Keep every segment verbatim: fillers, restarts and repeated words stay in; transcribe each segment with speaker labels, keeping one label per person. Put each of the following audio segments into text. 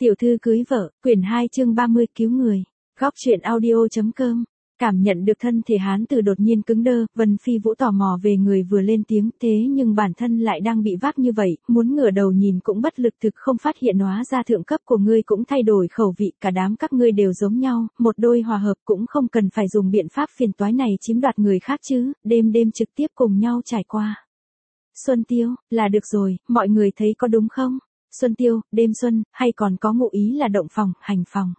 Speaker 1: Tiểu thư cưới vợ, quyển hai chương ba mươi cứu người. Góc truyện audio.com. Cảm nhận được thân thể hán tử đột nhiên cứng đơ, Vân Phi Vũ tò mò về người vừa lên tiếng, thế nhưng bản thân lại đang bị vác như vậy, muốn ngửa đầu nhìn cũng bất lực, thực không phát hiện hóa ra thượng cấp của ngươi cũng thay đổi khẩu vị, cả đám các ngươi đều giống nhau, một đôi hòa hợp, cũng không cần phải dùng biện pháp phiền toái này chiếm đoạt người khác chứ, đêm đêm trực tiếp cùng nhau trải qua. Xuân Tiêu, là được rồi, mọi người thấy có đúng không? Xuân Tiêu, đêm xuân, hay còn có ngụ ý là động phòng, hành phòng.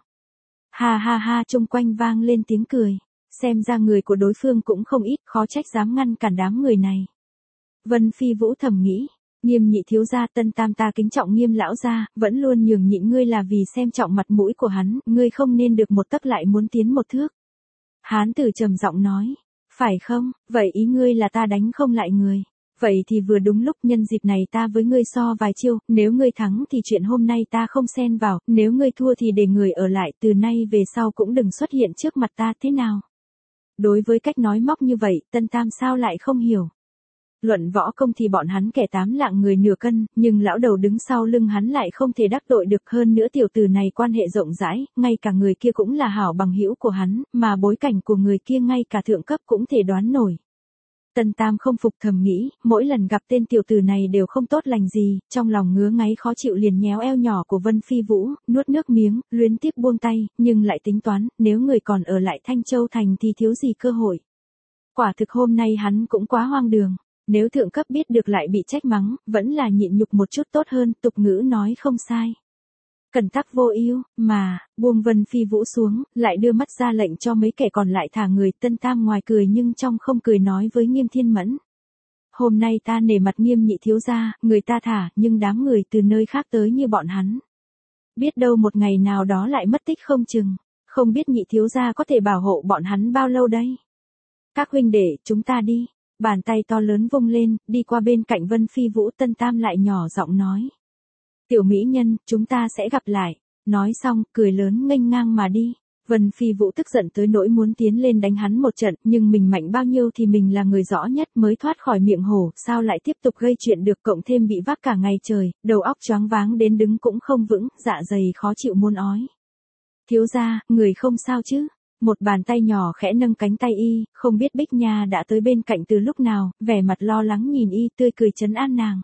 Speaker 1: Ha ha ha, chung quanh vang lên tiếng cười. Xem ra người của đối phương cũng không ít, khó trách dám ngăn cản đám người này. Vân Phi Vũ thầm nghĩ, Nghiêm nhị thiếu gia, Tân Tam ta kính trọng Nghiêm lão gia, vẫn luôn nhường nhịn ngươi là vì xem trọng mặt mũi của hắn, ngươi không nên được một tấc lại muốn tiến một thước. Hán tử trầm giọng nói, phải không, vậy ý ngươi là ta đánh không lại người. Vậy thì vừa đúng lúc, nhân dịp này ta với ngươi so vài chiêu, nếu ngươi thắng thì chuyện hôm nay ta không xen vào, nếu ngươi thua thì để người ở lại, từ nay về sau cũng đừng xuất hiện trước mặt ta, thế nào? Đối với cách nói móc như vậy, Tân Tam sao lại không hiểu? Luận võ công thì bọn hắn kẻ tám lạng người nửa cân, nhưng lão đầu đứng sau lưng hắn lại không thể đắc tội được, hơn nữa tiểu tử này quan hệ rộng rãi, ngay cả người kia cũng là hảo bằng hữu của hắn, mà bối cảnh của người kia ngay cả thượng cấp cũng thể đoán nổi. Tân Tam không phục thầm nghĩ, mỗi lần gặp tên tiểu tử này đều không tốt lành gì, trong lòng ngứa ngáy khó chịu liền nhéo eo nhỏ của Vân Phi Vũ, nuốt nước miếng, luyến tiếc buông tay, nhưng lại tính toán, nếu người còn ở lại Thanh Châu Thành thì thiếu gì cơ hội. Quả thực hôm nay hắn cũng quá hoang đường, nếu thượng cấp biết được lại bị trách mắng, vẫn là nhịn nhục một chút tốt hơn, tục ngữ nói không sai. Cẩn tắc vô ưu, mà, buông Vân Phi Vũ xuống, lại đưa mắt ra lệnh cho mấy kẻ còn lại thả người. Tân Tam ngoài cười nhưng trong không cười nói với Nghiêm Thiên Mẫn. Hôm nay ta nể mặt Nghiêm nhị thiếu gia, người ta thả, nhưng đám người từ nơi khác tới như bọn hắn. Biết đâu một ngày nào đó lại mất tích không chừng, không biết nhị thiếu gia có thể bảo hộ bọn hắn bao lâu đây. Các huynh đệ, chúng ta đi. Bàn tay to lớn vung lên, đi qua bên cạnh Vân Phi Vũ. Tân Tam lại nhỏ giọng nói. Tiểu mỹ nhân, chúng ta sẽ gặp lại. Nói xong, cười lớn nghênh ngang mà đi. Vân Phi Vũ tức giận tới nỗi muốn tiến lên đánh hắn một trận, nhưng mình mạnh bao nhiêu thì mình là người rõ nhất, mới thoát khỏi miệng hổ, sao lại tiếp tục gây chuyện được, cộng thêm bị vác cả ngày trời, đầu óc choáng váng đến đứng cũng không vững, dạ dày khó chịu muốn ói. Thiếu gia, người không sao chứ? Một bàn tay nhỏ khẽ nâng cánh tay y, không biết Bích Nha đã tới bên cạnh từ lúc nào, vẻ mặt lo lắng nhìn y, tươi cười trấn an nàng.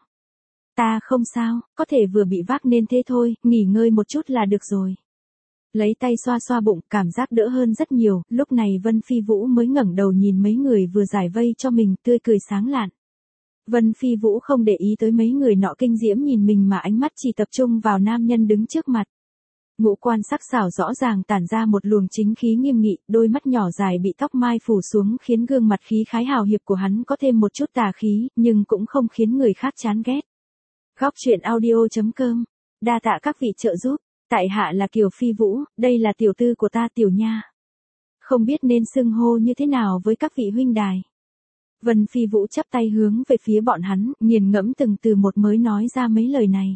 Speaker 1: Ta không sao, có thể vừa bị vác nên thế thôi, nghỉ ngơi một chút là được rồi. Lấy tay xoa xoa bụng, cảm giác đỡ hơn rất nhiều, lúc này Vân Phi Vũ mới ngẩng đầu nhìn mấy người vừa giải vây cho mình, tươi cười sáng lạn. Vân Phi Vũ không để ý tới mấy người nọ kinh diễm nhìn mình mà ánh mắt chỉ tập trung vào nam nhân đứng trước mặt. Ngũ quan sắc sảo rõ ràng tản ra một luồng chính khí nghiêm nghị, đôi mắt nhỏ dài bị tóc mai phủ xuống khiến gương mặt khí khái hào hiệp của hắn có thêm một chút tà khí, nhưng cũng không khiến người khác chán ghét. Góc truyện audio.com. Đa tạ các vị trợ giúp. Tại hạ là Kiều Phi Vũ, đây là tiểu tư của ta Tiểu Nha. Không biết nên xưng hô như thế nào với các vị huynh đài. Vân Phi Vũ chắp tay hướng về phía bọn hắn, nghiền ngẫm từng từ một mới nói ra mấy lời này.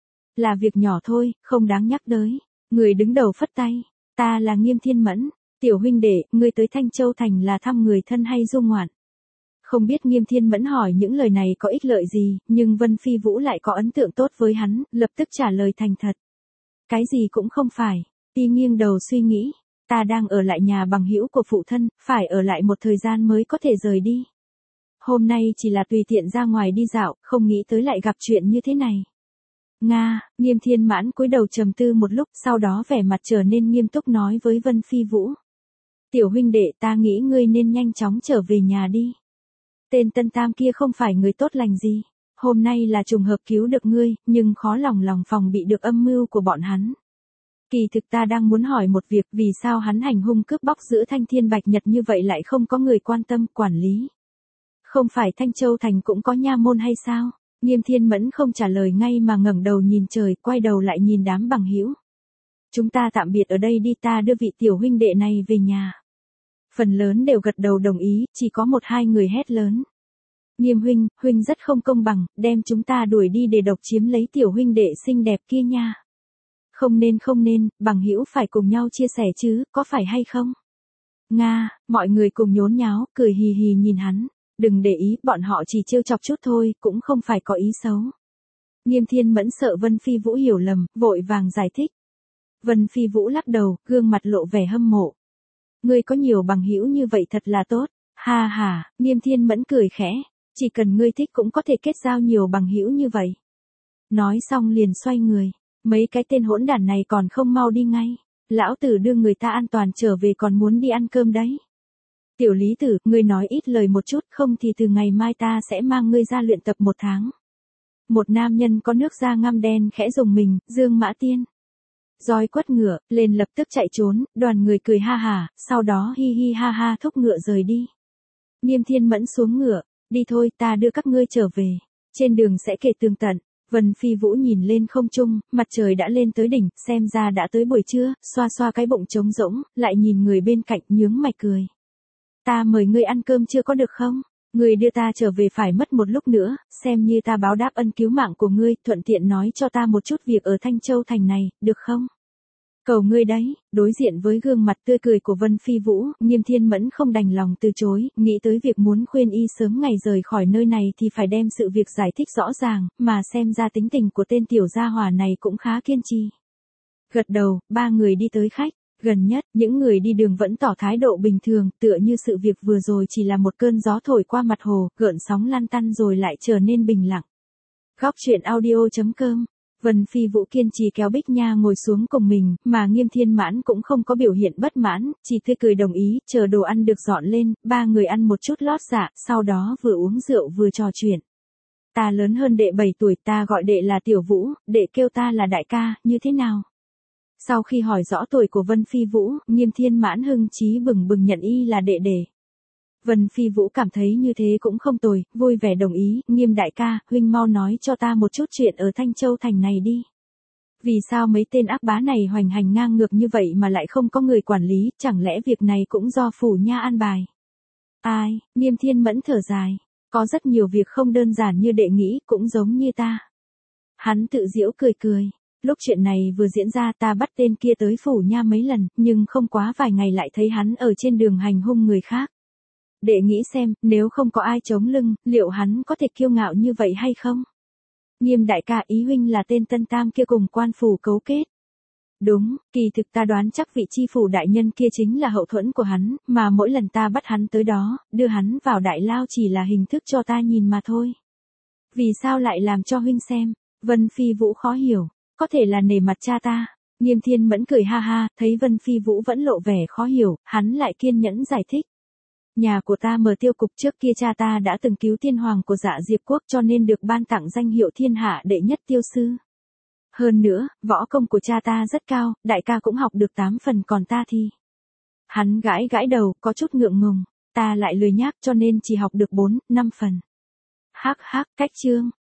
Speaker 1: Là việc nhỏ thôi, không đáng nhắc tới. Người đứng đầu phất tay. Ta là Nghiêm Thiên Mẫn. Tiểu huynh đệ, ngươi tới Thanh Châu Thành là thăm người thân hay du ngoạn? Không biết Nghiêm Thiên Mẫn hỏi những lời này có ích lợi gì, nhưng Vân Phi Vũ lại có ấn tượng tốt với hắn, lập tức trả lời thành thật. Cái gì cũng không phải. Y nghiêng đầu suy nghĩ. Ta đang ở lại nhà bằng hữu của phụ thân, phải ở lại một thời gian mới có thể rời đi. Hôm nay chỉ là tùy tiện ra ngoài đi dạo, không nghĩ tới lại gặp chuyện như thế này. Nga, Nghiêm Thiên Mãn cúi đầu trầm tư một lúc, sau đó vẻ mặt trở nên nghiêm túc nói với Vân Phi Vũ. Tiểu huynh đệ, ta nghĩ ngươi nên nhanh chóng trở về nhà đi. Tên Tân Tam kia không phải người tốt lành gì. Hôm nay là trùng hợp cứu được ngươi, nhưng khó lòng lòng phòng bị được âm mưu của bọn hắn. Kỳ thực ta đang muốn hỏi một việc, vì sao hắn hành hung cướp bóc giữa Thanh Thiên Bạch Nhật như vậy lại không có người quan tâm, quản lý. Không phải Thanh Châu Thành cũng có nha môn hay sao? Nghiêm Thiên Mẫn không trả lời ngay mà ngẩng đầu nhìn trời, quay đầu lại nhìn đám bằng hữu. Chúng ta tạm biệt ở đây đi, ta đưa vị tiểu huynh đệ này về nhà. Phần lớn đều gật đầu đồng ý, chỉ có một hai người hét lớn. Nghiêm huynh, huynh rất không công bằng, đem chúng ta đuổi đi để độc chiếm lấy tiểu huynh đệ xinh đẹp kia nha. Không nên không nên, bằng hữu phải cùng nhau chia sẻ chứ, có phải hay không? Nga, mọi người cùng nhốn nháo, cười hì hì nhìn hắn. Đừng để ý, bọn họ chỉ trêu chọc chút thôi, cũng không phải có ý xấu. Nghiêm Thiên Mẫn sợ Vân Phi Vũ hiểu lầm, vội vàng giải thích. Vân Phi Vũ lắc đầu, gương mặt lộ vẻ hâm mộ. Ngươi có nhiều bằng hữu như vậy thật là tốt. Ha ha, Nghiêm Thiên Mẫn cười khẽ. Chỉ cần ngươi thích cũng có thể kết giao nhiều bằng hữu như vậy. Nói xong liền xoay người. Mấy cái tên hỗn đản này còn không mau đi ngay. Lão tử đưa người ta an toàn trở về còn muốn đi ăn cơm đấy. Tiểu Lý Tử, ngươi nói ít lời một chút, không thì từ ngày mai ta sẽ mang ngươi ra luyện tập một tháng. Một nam nhân có nước da ngăm đen khẽ rùng mình, Dương Mã Tiên. Roi quất ngựa, lên lập tức chạy trốn, đoàn người cười ha hả, sau đó hi hi ha ha thúc ngựa rời đi. Nghiêm Thiên Mẫn xuống ngựa, đi thôi ta đưa các ngươi trở về. Trên đường sẽ kể tường tận. Vân Phi Vũ nhìn lên không trung, mặt trời đã lên tới đỉnh, xem ra đã tới buổi trưa, xoa xoa cái bụng trống rỗng, lại nhìn người bên cạnh nhướng mày cười. Ta mời ngươi ăn cơm chưa có được không? Ngươi đưa ta trở về phải mất một lúc nữa, xem như ta báo đáp ân cứu mạng của ngươi, thuận tiện nói cho ta một chút việc ở Thanh Châu Thành này, được không? Cầu ngươi đấy, đối diện với gương mặt tươi cười của Vân Phi Vũ, Nghiêm Thiên Mẫn không đành lòng từ chối, nghĩ tới việc muốn khuyên y sớm ngày rời khỏi nơi này thì phải đem sự việc giải thích rõ ràng, mà xem ra tính tình của tên tiểu gia hỏa này cũng khá kiên trì. Gật đầu, ba người đi tới khách. Gần nhất, những người đi đường vẫn tỏ thái độ bình thường, tựa như sự việc vừa rồi chỉ là một cơn gió thổi qua mặt hồ, gợn sóng lan tăn rồi lại trở nên bình lặng. Góc truyện audio chấm com. Vân Phi Vũ kiên trì kéo Bích Nha ngồi xuống cùng mình, mà Nghiêm Thiên Mãn cũng không có biểu hiện bất mãn, chỉ tươi cười đồng ý, chờ đồ ăn được dọn lên, ba người ăn một chút lót dạ, sau đó vừa uống rượu vừa trò chuyện. Ta lớn hơn đệ bảy tuổi, ta gọi đệ là Tiểu Vũ, đệ kêu ta là đại ca, như thế nào? Sau khi hỏi rõ tuổi của Vân Phi Vũ, Nghiêm Thiên Mãn hưng chí bừng bừng nhận y là đệ đệ. Vân Phi Vũ cảm thấy như thế cũng không tồi, vui vẻ đồng ý, Nghiêm đại ca, huynh mau nói cho ta một chút chuyện ở Thanh Châu Thành này đi. Vì sao mấy tên ác bá này hoành hành ngang ngược như vậy mà lại không có người quản lý, chẳng lẽ việc này cũng do phủ nha an bài? Ai, Nghiêm Thiên Mẫn thở dài, có rất nhiều việc không đơn giản như đệ nghĩ, cũng giống như ta. Hắn tự giễu cười cười. Lúc chuyện này vừa diễn ra ta bắt tên kia tới phủ nha mấy lần, nhưng không quá vài ngày lại thấy hắn ở trên đường hành hung người khác. Đệ nghĩ xem, nếu không có ai chống lưng, liệu hắn có thể kiêu ngạo như vậy hay không? Nghiêm đại ca, ý huynh là tên Tân Tam kia cùng quan phủ cấu kết. Đúng, kỳ thực ta đoán chắc vị chi phủ đại nhân kia chính là hậu thuẫn của hắn, mà mỗi lần ta bắt hắn tới đó, đưa hắn vào đại lao chỉ là hình thức cho ta nhìn mà thôi. Vì sao lại làm cho huynh xem? Vân Phi Vũ khó hiểu. Có thể là nể mặt cha ta. Nghiêm Thiên Mẫn cười ha ha, thấy Vân Phi Vũ vẫn lộ vẻ khó hiểu, hắn lại kiên nhẫn giải thích. Nhà của ta mở tiêu cục trước kia cha ta đã từng cứu thiên hoàng của Dạ Diệp quốc cho nên được ban tặng danh hiệu thiên hạ đệ nhất tiêu sư. Hơn nữa, võ công của cha ta rất cao, đại ca cũng học được tám phần còn ta thì. Hắn gãi gãi đầu, có chút ngượng ngùng, ta lại lười nhác cho nên chỉ học được bốn, năm phần. Hắc hắc, cách chương.